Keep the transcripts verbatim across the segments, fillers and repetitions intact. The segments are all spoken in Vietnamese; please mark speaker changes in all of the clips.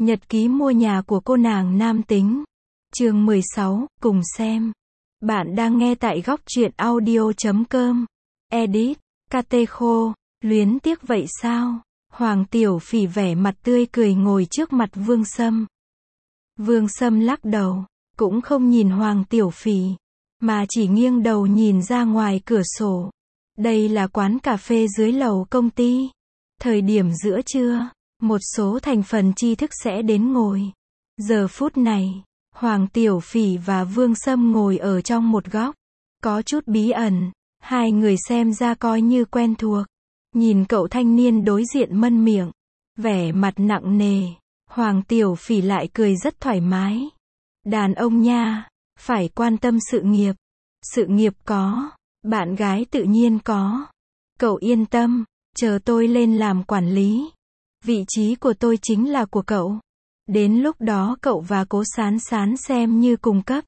Speaker 1: Nhật ký mua nhà của cô nàng nam tính. Chương mười sáu, cùng xem. Bạn đang nghe tại góc truyện audio chấm com. Edit, ca tê khô, luyến tiếc vậy sao? Hoàng Tiểu Phỉ vẻ mặt tươi cười ngồi trước mặt Vương Sâm. Vương Sâm lắc đầu, cũng không nhìn Hoàng Tiểu Phỉ, mà chỉ nghiêng đầu nhìn ra ngoài cửa sổ. Đây là quán cà phê dưới lầu công ty. Thời điểm giữa trưa, một số thành phần tri thức sẽ đến ngồi. Giờ phút này, Hoàng Tiểu Phỉ và Vương Sâm ngồi ở trong một góc. Có chút bí ẩn, hai người xem ra coi như quen thuộc. Nhìn cậu thanh niên đối diện mân miệng, vẻ mặt nặng nề, Hoàng Tiểu Phỉ lại cười rất thoải mái. Đàn ông nha, phải quan tâm sự nghiệp. Sự nghiệp có, bạn gái tự nhiên có. Cậu yên tâm, chờ tôi lên làm quản lý. Vị trí của tôi chính là của cậu. Đến lúc đó cậu và Cố Sán Sán xem như cùng cấp.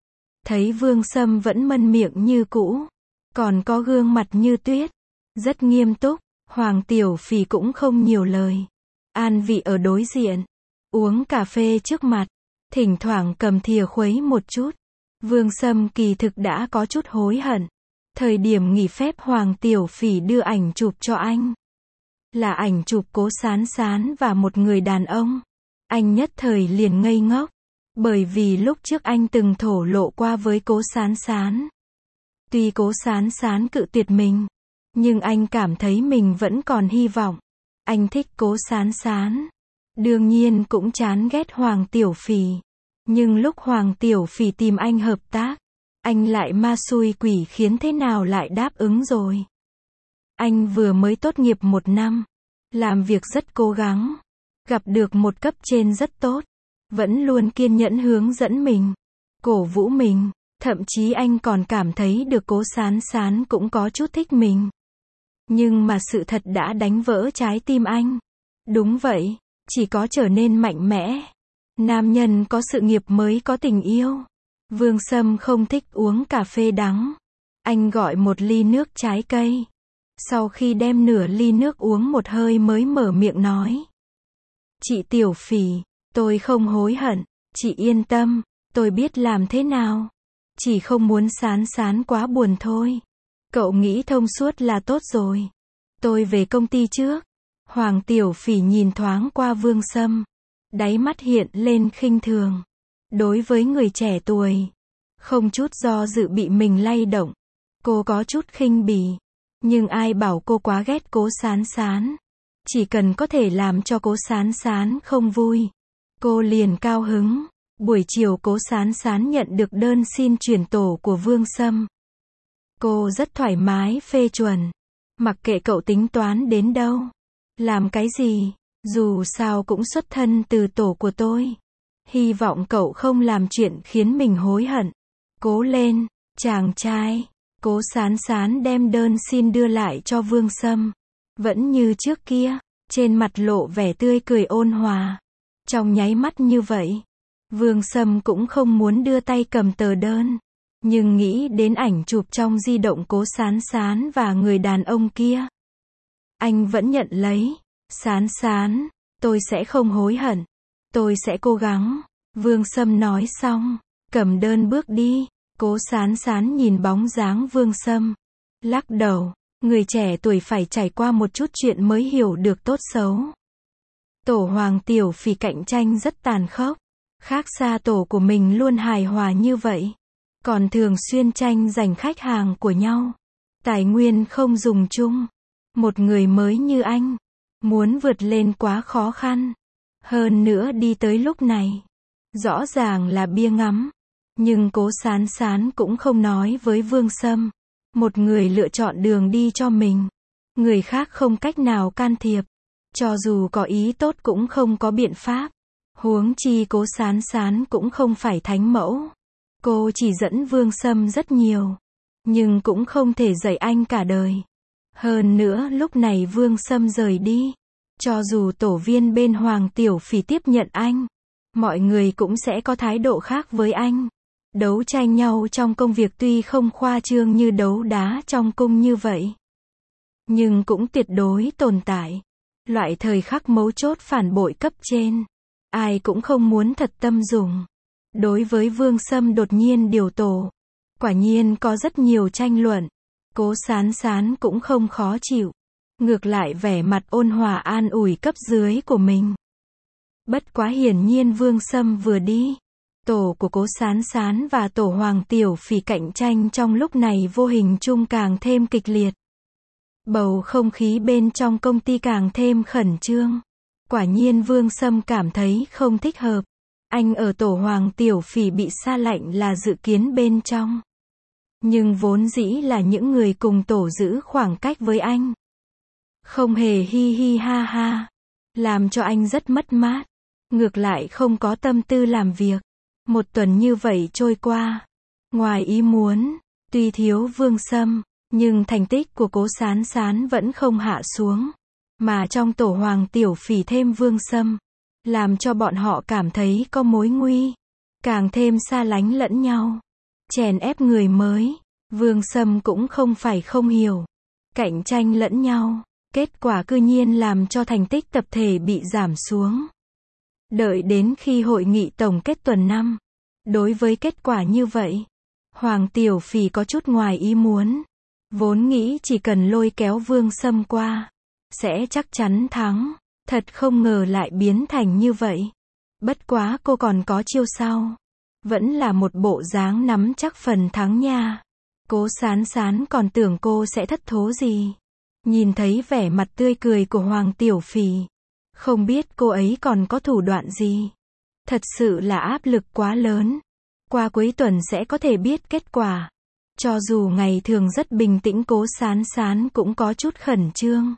Speaker 1: Thấy Vương Sâm vẫn mân miệng như cũ, còn có gương mặt như tuyết, rất nghiêm túc, Hoàng Tiểu Phỉ cũng không nhiều lời. An vị ở đối diện, uống cà phê trước mặt, thỉnh thoảng cầm thìa khuấy một chút. Vương Sâm kỳ thực đã có chút hối hận. Thời điểm nghỉ phép Hoàng Tiểu Phỉ đưa ảnh chụp cho anh. Là ảnh chụp Cố Sán Sán và một người đàn ông. Anh nhất thời liền ngây ngốc. Bởi vì lúc trước anh từng thổ lộ qua với Cố Sán Sán. Tuy Cố Sán Sán cự tuyệt mình, nhưng anh cảm thấy mình vẫn còn hy vọng. Anh thích Cố Sán Sán. Đương nhiên cũng chán ghét Hoàng Tiểu Phỉ. Nhưng lúc Hoàng Tiểu Phỉ tìm anh hợp tác, anh lại ma xui quỷ khiến thế nào lại đáp ứng rồi. Anh vừa mới tốt nghiệp một năm, làm việc rất cố gắng, gặp được một cấp trên rất tốt, vẫn luôn kiên nhẫn hướng dẫn mình, cổ vũ mình, thậm chí anh còn cảm thấy được Cố Sán Sán cũng có chút thích mình. Nhưng mà sự thật đã đánh vỡ trái tim anh. Đúng vậy, chỉ có trở nên mạnh mẽ, nam nhân có sự nghiệp mới có tình yêu. Vương Sâm không thích uống cà phê đắng. Anh gọi một ly nước trái cây. Sau khi đem nửa ly nước uống một hơi mới mở miệng nói. Chị Tiểu Phỉ, tôi không hối hận. Chị yên tâm, tôi biết làm thế nào. Chỉ không muốn Sán Sán quá buồn thôi. Cậu nghĩ thông suốt là tốt rồi. Tôi về công ty trước. Hoàng Tiểu Phỉ nhìn thoáng qua Vương Sâm. Đáy mắt hiện lên khinh thường. Đối với người trẻ tuổi, không chút do dự bị mình lay động, cô có chút khinh bỉ. Nhưng ai bảo cô quá ghét Cố Sán Sán. Chỉ cần có thể làm cho Cố Sán Sán không vui, cô liền cao hứng. Buổi chiều Cố Sán Sán nhận được đơn xin chuyển tổ của Vương Sâm. Cô rất thoải mái phê chuẩn. Mặc kệ cậu tính toán đến đâu, làm cái gì, dù sao cũng xuất thân từ tổ của tôi. Hy vọng cậu không làm chuyện khiến mình hối hận. Cố lên, chàng trai. Cố Sán Sán đem đơn xin đưa lại cho Vương Sâm. Vẫn như trước kia, trên mặt lộ vẻ tươi cười ôn hòa. Trong nháy mắt như vậy, Vương Sâm cũng không muốn đưa tay cầm tờ đơn. Nhưng nghĩ đến ảnh chụp trong di động Cố Sán Sán và người đàn ông kia, anh vẫn nhận lấy. Sán Sán, tôi sẽ không hối hận. Tôi sẽ cố gắng. Vương Sâm nói xong, cầm đơn bước đi. Cố Sán Sán nhìn bóng dáng Vương Sâm, lắc đầu. Người trẻ tuổi phải trải qua một chút chuyện mới hiểu được tốt xấu. Tổ Hoàng Tiểu Phỉ cạnh tranh rất tàn khốc. Khác xa tổ của mình luôn hài hòa như vậy. Còn thường xuyên tranh giành khách hàng của nhau. Tài nguyên không dùng chung. Một người mới như anh, muốn vượt lên quá khó khăn. Hơn nữa đi tới lúc này, rõ ràng là bia ngắm. Nhưng Cố Sán Sán cũng không nói với Vương Sâm. Một người lựa chọn đường đi cho mình. Người khác không cách nào can thiệp. Cho dù có ý tốt cũng không có biện pháp. Huống chi Cố Sán Sán cũng không phải thánh mẫu. Cô chỉ dẫn Vương Sâm rất nhiều. Nhưng cũng không thể dạy anh cả đời. Hơn nữa lúc này Vương Sâm rời đi. Cho dù tổ viên bên Hoàng Tiểu Phỉ tiếp nhận anh, mọi người cũng sẽ có thái độ khác với anh. Đấu tranh nhau trong công việc tuy không khoa trương như đấu đá trong cung như vậy, nhưng cũng tuyệt đối tồn tại. Loại thời khắc mấu chốt phản bội cấp trên. Ai cũng không muốn thật tâm dùng. Đối với Vương Sâm đột nhiên điều tổ, quả nhiên có rất nhiều tranh luận. Cố Sán Sán cũng không khó chịu. Ngược lại vẻ mặt ôn hòa an ủi cấp dưới của mình. Bất quá hiển nhiên Vương Sâm vừa đi. Tổ của Cố Sán Sán và tổ Hoàng Tiểu Phỉ cạnh tranh trong lúc này vô hình chung càng thêm kịch liệt. Bầu không khí bên trong công ty càng thêm khẩn trương. Quả nhiên Vương Sâm cảm thấy không thích hợp. Anh ở tổ Hoàng Tiểu Phỉ bị sa lệnh là dự kiến bên trong. Nhưng vốn dĩ là những người cùng tổ giữ khoảng cách với anh. Không hề hi hi ha ha. Làm cho anh rất mất mát. Ngược lại không có tâm tư làm việc. Một tuần như vậy trôi qua. Ngoài ý muốn, tuy thiếu Vương Sâm, nhưng thành tích của Cố Sán Sán vẫn không hạ xuống. Mà trong tổ Hoàng Tiểu Phỉ thêm Vương Sâm, làm cho bọn họ cảm thấy có mối nguy. Càng thêm xa lánh lẫn nhau. Chèn ép người mới. Vương Sâm cũng không phải không hiểu. Cạnh tranh lẫn nhau. Kết quả cư nhiên làm cho thành tích tập thể bị giảm xuống. Đợi đến khi hội nghị tổng kết tuần năm. Đối với kết quả như vậy, Hoàng Tiểu Phỉ có chút ngoài ý muốn. Vốn nghĩ chỉ cần lôi kéo Vương Sâm qua, sẽ chắc chắn thắng. Thật không ngờ lại biến thành như vậy. Bất quá cô còn có chiêu sau. Vẫn là một bộ dáng nắm chắc phần thắng nha. Cố Sán Sán còn tưởng cô sẽ thất thố gì. Nhìn thấy vẻ mặt tươi cười của Hoàng Tiểu Phỉ. Không biết cô ấy còn có thủ đoạn gì. Thật sự là áp lực quá lớn. Qua cuối tuần sẽ có thể biết kết quả. Cho dù ngày thường rất bình tĩnh Cố Sán Sán cũng có chút khẩn trương.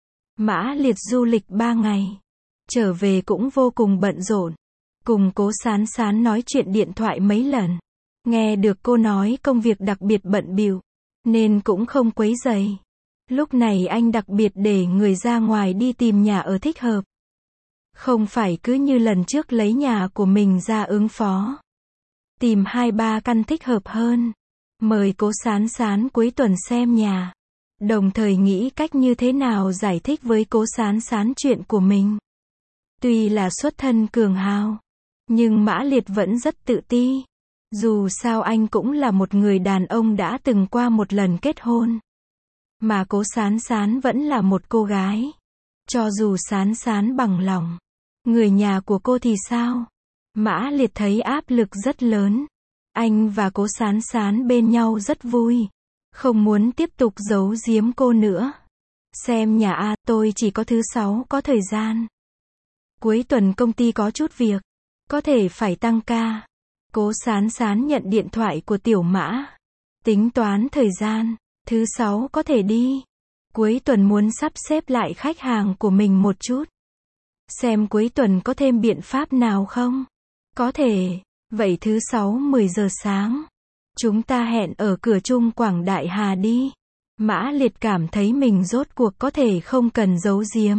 Speaker 1: Mã Liệt du lịch ba ngày. Trở về cũng vô cùng bận rộn. Cùng Cố Sán Sán nói chuyện điện thoại mấy lần. Nghe được cô nói công việc đặc biệt bận bịu, nên cũng không quấy rầy. Lúc này anh đặc biệt để người ra ngoài đi tìm nhà ở thích hợp. Không phải cứ như lần trước lấy nhà của mình ra ứng phó. Tìm hai ba căn thích hợp hơn. Mời Cố Sán Sán cuối tuần xem nhà. Đồng thời nghĩ cách như thế nào giải thích với Cố Sán Sán chuyện của mình. Tuy là xuất thân cường hào, nhưng Mã Liệt vẫn rất tự ti. Dù sao anh cũng là một người đàn ông đã từng qua một lần kết hôn. Mà Cố Sán Sán vẫn là một cô gái. Cho dù Sán Sán bằng lòng, người nhà của cô thì sao? Mã Liệt thấy áp lực rất lớn. Anh và Cố Sán Sán bên nhau rất vui. Không muốn tiếp tục giấu giếm cô nữa. Xem nhà a, tôi chỉ có thứ sáu có thời gian. Cuối tuần công ty có chút việc. Có thể phải tăng ca. Cố Sán Sán nhận điện thoại của Tiểu Mã. Tính toán thời gian. Thứ sáu có thể đi. Cuối tuần muốn sắp xếp lại khách hàng của mình một chút. Xem cuối tuần có thêm biện pháp nào không? Có thể. Vậy thứ sáu mười giờ sáng. Chúng ta hẹn ở cửa Trung Quảng Đại Hà đi. Mã Liệt cảm thấy mình rốt cuộc có thể không cần giấu giếm.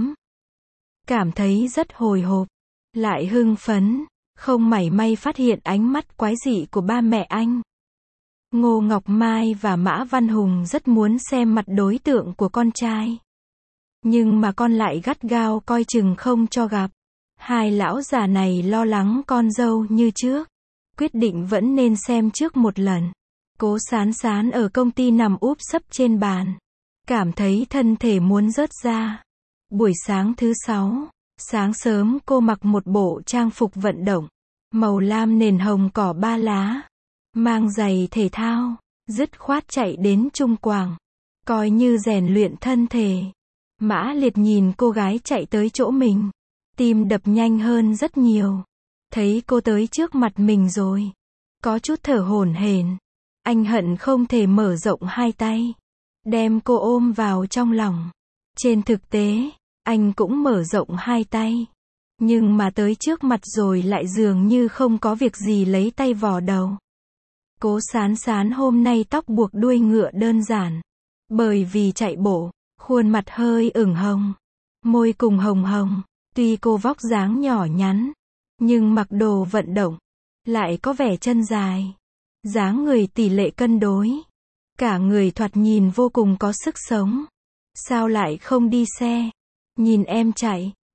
Speaker 1: Cảm thấy rất hồi hộp. Lại hưng phấn. Không mảy may phát hiện ánh mắt quái dị của ba mẹ anh. Ngô Ngọc Mai và Mã Văn Hùng rất muốn xem mặt đối tượng của con trai. Nhưng mà con lại gắt gao coi chừng không cho gặp. Hai lão già này lo lắng con dâu như trước. Quyết định vẫn nên xem trước một lần. Cố Sán Sán ở công ty nằm úp sấp trên bàn. Cảm thấy thân thể muốn rớt ra. Buổi sáng thứ sáu, sáng sớm cô mặc một bộ trang phục vận động. Màu lam nền hồng cỏ ba lá. Mang giày thể thao. Dứt khoát chạy đến Trung Quảng. Coi như rèn luyện thân thể. Mã Liệt nhìn cô gái chạy tới chỗ mình. Tim đập nhanh hơn rất nhiều. Thấy cô tới trước mặt mình rồi. Có chút thở hổn hển. Anh hận không thể mở rộng hai tay. Đem cô ôm vào trong lòng. Trên thực tế, anh cũng mở rộng hai tay. Nhưng mà tới trước mặt rồi lại dường như không có việc gì lấy tay vò đầu. Cố Sán Sán hôm nay tóc buộc đuôi ngựa đơn giản. Bởi vì chạy bộ, khuôn mặt hơi ửng hồng. Môi cùng hồng hồng. Tuy cô vóc dáng nhỏ nhắn, nhưng mặc đồ vận động, lại có vẻ chân dài. Dáng người tỷ lệ cân đối. Cả người thoạt nhìn vô cùng có sức sống. Sao lại không đi xe? Nhìn em chạy,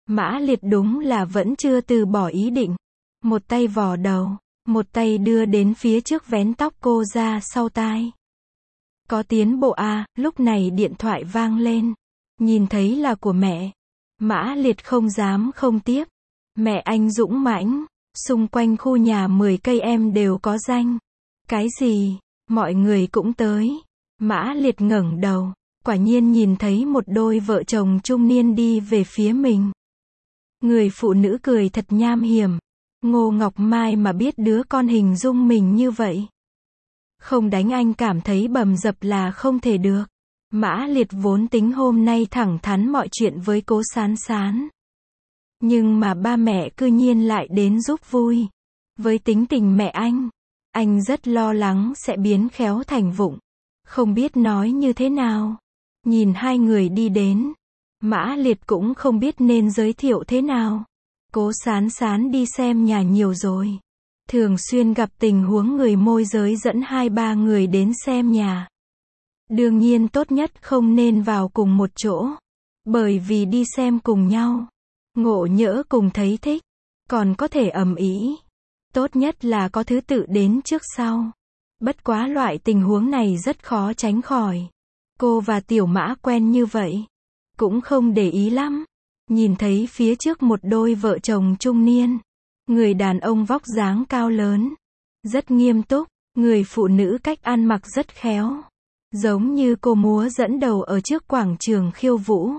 Speaker 1: Mã Liệt đúng là vẫn chưa từ bỏ ý định. Một tay vò đầu, một tay đưa đến phía trước vén tóc cô ra sau tai. Có tiến bộ à, lúc này điện thoại vang lên. Nhìn thấy là của mẹ. Mã Liệt không dám không tiếp. Mẹ anh dũng mãnh. Xung quanh khu nhà mười cây em đều có danh. Cái gì? Mọi người cũng tới. Mã Liệt ngẩng đầu. Quả nhiên nhìn thấy một đôi vợ chồng trung niên đi về phía mình. Người phụ nữ cười thật nham hiểm. Ngô Ngọc Mai mà biết đứa con hình dung mình như vậy. Không đánh anh cảm thấy bầm dập là không thể được. Mã Liệt vốn tính hôm nay thẳng thắn mọi chuyện với Cố Sán Sán. Nhưng mà ba mẹ cư nhiên lại đến giúp vui. Với tính tình mẹ anh, anh rất lo lắng sẽ biến khéo thành vụng. Không biết nói như thế nào. Nhìn hai người đi đến, Mã Liệt cũng không biết nên giới thiệu thế nào. Cố Sán Sán đi xem nhà nhiều rồi. Thường xuyên gặp tình huống người môi giới dẫn hai ba người đến xem nhà. Đương nhiên tốt nhất không nên vào cùng một chỗ. Bởi vì đi xem cùng nhau, ngộ nhỡ cùng thấy thích, còn có thể ầm ĩ. Tốt nhất là có thứ tự đến trước sau. Bất quá loại tình huống này rất khó tránh khỏi. Cô và Tiểu Mã quen như vậy, cũng không để ý lắm. Nhìn thấy phía trước một đôi vợ chồng trung niên. Người đàn ông vóc dáng cao lớn, rất nghiêm túc. Người phụ nữ cách ăn mặc rất khéo. Giống như cô múa dẫn đầu ở trước quảng trường khiêu vũ.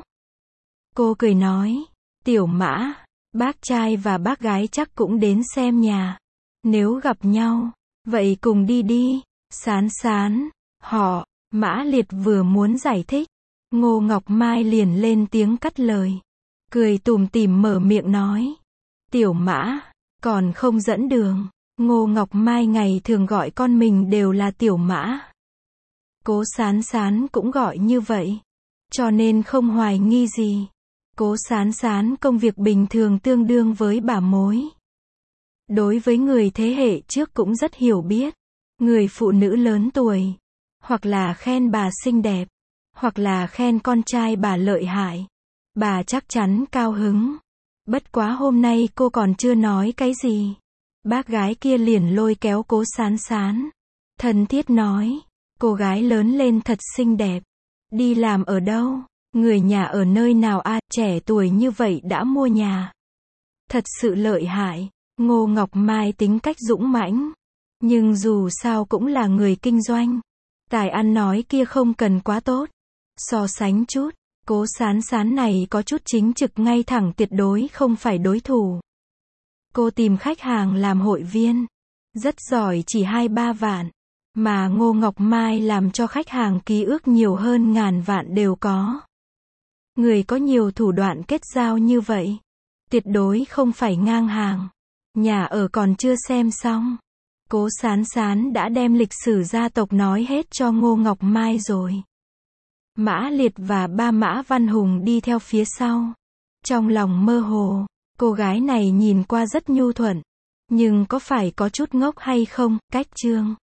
Speaker 1: Cô cười nói, Tiểu Mã, bác trai và bác gái chắc cũng đến xem nhà. Nếu gặp nhau, vậy cùng đi đi. Sán Sán, họ, Mã Liệt vừa muốn giải thích. Ngô Ngọc Mai liền lên tiếng cắt lời. Cười tủm tỉm mở miệng nói. Tiểu Mã, còn không dẫn đường. Ngô Ngọc Mai ngày thường gọi con mình đều là Tiểu Mã. Cố Sán Sán cũng gọi như vậy. Cho nên không hoài nghi gì. Cố Sán Sán công việc bình thường tương đương với bà mối. Đối với người thế hệ trước cũng rất hiểu biết. Người phụ nữ lớn tuổi, hoặc là khen bà xinh đẹp, hoặc là khen con trai bà lợi hại. Bà chắc chắn cao hứng. Bất quá hôm nay cô còn chưa nói cái gì. Bác gái kia liền lôi kéo Cố Sán Sán. Thân thiết nói, cô gái lớn lên thật xinh đẹp. Đi làm ở đâu? Người nhà ở nơi nào a? À, trẻ tuổi như vậy đã mua nhà. Thật sự lợi hại. Ngô Ngọc Mai tính cách dũng mãnh. Nhưng dù sao cũng là người kinh doanh. Tài ăn nói kia không cần quá tốt. So sánh chút, Cố Sán Sán này có chút chính trực ngay thẳng, tuyệt đối không phải đối thủ. Cô tìm khách hàng làm hội viên. Rất giỏi, chỉ hai ba vạn. Mà Ngô Ngọc Mai làm cho khách hàng ký ức nhiều hơn ngàn vạn đều có. Người có nhiều thủ đoạn kết giao như vậy, tuyệt đối không phải ngang hàng. Nhà ở còn chưa xem xong. Cố Sán Sán đã đem lịch sử gia tộc nói hết cho Ngô Ngọc Mai rồi. Mã Liệt và ba Mã Văn Hùng đi theo phía sau. Trong lòng mơ hồ, cô gái này nhìn qua rất nhu thuận. Nhưng có phải có chút ngốc hay không? Cách chương